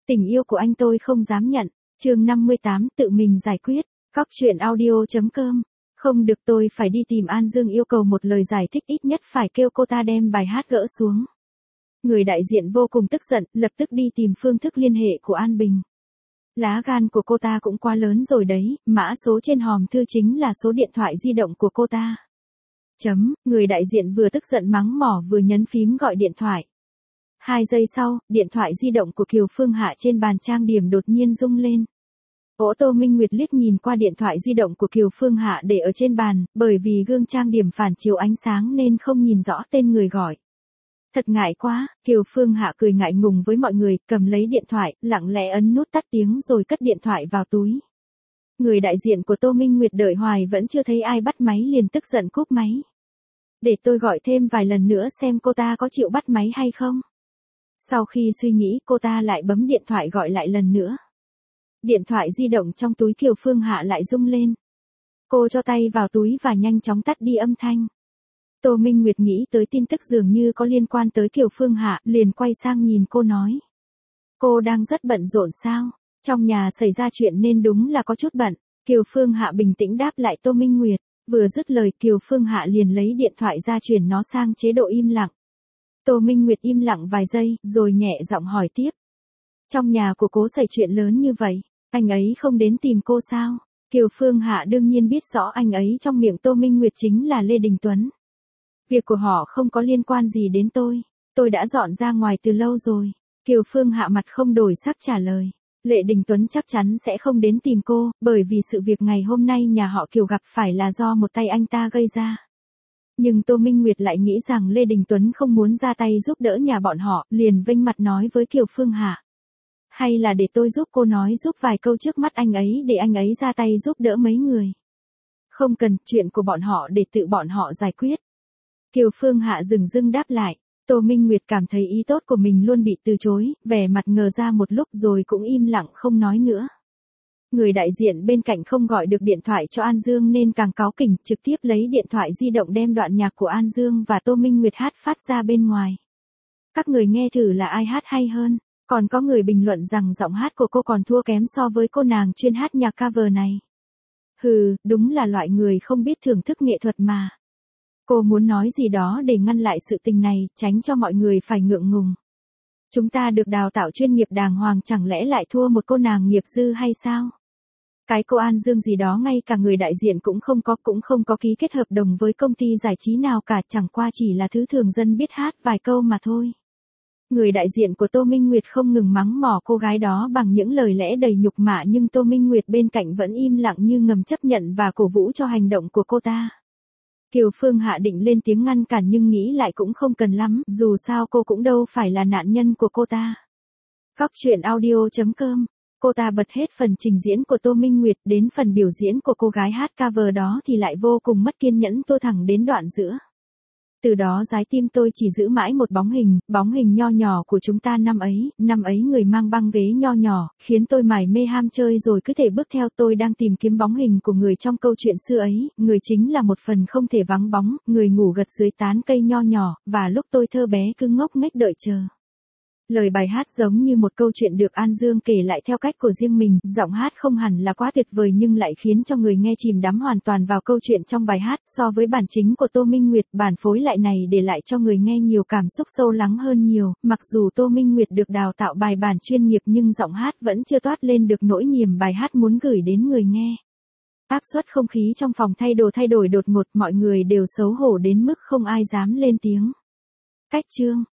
Tình yêu của anh tôi không dám nhận. Chương 58 tự mình giải quyết. Cóc truyện audio.com. Không được, tôi phải đi tìm An Dương, yêu cầu một lời giải thích, ít nhất phải kêu cô ta đem bài hát gỡ xuống. Người đại diện vô cùng tức giận, lập tức đi tìm phương thức liên hệ của An Bình. Lá gan của cô ta cũng quá lớn rồi đấy, mã số trên hòm thư chính là số điện thoại di động của cô ta. Người đại diện vừa tức giận mắng mỏ vừa nhấn phím gọi điện thoại. 2 giây sau, điện thoại di động của Kiều Phương Hạ trên bàn trang điểm đột nhiên rung lên. Tô Minh Nguyệt liếc nhìn qua điện thoại di động của Kiều Phương Hạ để ở trên bàn, bởi vì gương trang điểm phản chiếu ánh sáng nên không nhìn rõ tên người gọi. Thật ngại quá, Kiều Phương Hạ cười ngại ngùng với mọi người, cầm lấy điện thoại, lặng lẽ ấn nút tắt tiếng rồi cất điện thoại vào túi. Người đại diện của Tô Minh Nguyệt đợi hoài vẫn chưa thấy ai bắt máy liền tức giận cúp máy. Để tôi gọi thêm vài lần nữa xem cô ta có chịu bắt máy hay không. Sau khi suy nghĩ, cô ta lại bấm điện thoại gọi lại lần nữa. Điện thoại di động trong túi Kiều Phương Hạ lại rung lên. Cô cho tay vào túi và nhanh chóng tắt đi âm thanh. Tô Minh Nguyệt nghĩ tới tin tức dường như có liên quan tới Kiều Phương Hạ, liền quay sang nhìn cô nói. Cô đang rất bận rộn sao? Trong nhà xảy ra chuyện nên đúng là có chút bận. Kiều Phương Hạ bình tĩnh đáp lại Tô Minh Nguyệt. Vừa dứt lời, Kiều Phương Hạ liền lấy điện thoại ra chuyển nó sang chế độ im lặng. Tô Minh Nguyệt im lặng vài giây, rồi nhẹ giọng hỏi tiếp. Trong nhà của cô xảy chuyện lớn như vậy, anh ấy không đến tìm cô sao? Kiều Phương Hạ đương nhiên biết rõ anh ấy trong miệng Tô Minh Nguyệt chính là Lê Đình Tuấn. Việc của họ không có liên quan gì đến tôi đã dọn ra ngoài từ lâu rồi. Kiều Phương Hạ mặt không đổi sắc trả lời. Lê Đình Tuấn chắc chắn sẽ không đến tìm cô, bởi vì sự việc ngày hôm nay nhà họ Kiều gặp phải là do một tay anh ta gây ra. Nhưng Tô Minh Nguyệt lại nghĩ rằng Lê Đình Tuấn không muốn ra tay giúp đỡ nhà bọn họ, liền vênh mặt nói với Kiều Phương Hạ. Hay là để tôi giúp cô nói giúp vài câu trước mắt anh ấy để anh ấy ra tay giúp đỡ mấy người. Không cần, chuyện của bọn họ để tự bọn họ giải quyết. Kiều Phương Hạ dửng dưng đáp lại. Tô Minh Nguyệt cảm thấy ý tốt của mình luôn bị từ chối, vẻ mặt ngờ ra một lúc rồi cũng im lặng không nói nữa. Người đại diện bên cạnh không gọi được điện thoại cho An Dương nên càng cáu kỉnh, trực tiếp lấy điện thoại di động đem đoạn nhạc của An Dương và Tô Minh Nguyệt hát phát ra bên ngoài. Các người nghe thử là ai hát hay hơn, còn có người bình luận rằng giọng hát của cô còn thua kém so với cô nàng chuyên hát nhạc cover này. Hừ, đúng là loại người không biết thưởng thức nghệ thuật mà. Cô muốn nói gì đó để ngăn lại sự tình này, tránh cho mọi người phải ngượng ngùng. Chúng ta được đào tạo chuyên nghiệp đàng hoàng, chẳng lẽ lại thua một cô nàng nghiệp dư hay sao? Cái cô An Dương gì đó ngay cả người đại diện cũng không có ký kết hợp đồng với công ty giải trí nào cả, chẳng qua chỉ là thứ thường dân biết hát vài câu mà thôi. Người đại diện của Tô Minh Nguyệt không ngừng mắng mỏ cô gái đó bằng những lời lẽ đầy nhục mạ, nhưng Tô Minh Nguyệt bên cạnh vẫn im lặng như ngầm chấp nhận và cổ vũ cho hành động của cô ta. Kiều Phương Hạ định lên tiếng ngăn cản nhưng nghĩ lại cũng không cần lắm, dù sao cô cũng đâu phải là nạn nhân của cô ta. Cóc truyện audio.com. Cô ta bật hết phần trình diễn của Tô Minh Nguyệt, đến phần biểu diễn của cô gái hát cover đó thì lại vô cùng mất kiên nhẫn, tô thẳng đến đoạn giữa. Từ đó trái tim tôi chỉ giữ mãi một bóng hình nho nhỏ của chúng ta năm ấy người mang băng ghế nho nhỏ, khiến tôi mải mê ham chơi rồi cứ thể bước theo. Tôi đang tìm kiếm bóng hình của người trong câu chuyện xưa ấy, người chính là một phần không thể vắng bóng, người ngủ gật dưới tán cây nho nhỏ, và lúc tôi thơ bé cứ ngốc nghếch đợi chờ. Lời bài hát giống như một câu chuyện được An Dương kể lại theo cách của riêng mình, giọng hát không hẳn là quá tuyệt vời nhưng lại khiến cho người nghe chìm đắm hoàn toàn vào câu chuyện trong bài hát. So với bản chính của Tô Minh Nguyệt, bản phối lại này để lại cho người nghe nhiều cảm xúc sâu lắng hơn nhiều. Mặc dù Tô Minh Nguyệt được đào tạo bài bản chuyên nghiệp nhưng giọng hát vẫn chưa toát lên được nỗi niềm bài hát muốn gửi đến người nghe. Áp suất không khí trong phòng thay đổi đột ngột, mọi người đều xấu hổ đến mức không ai dám lên tiếng. Cách chương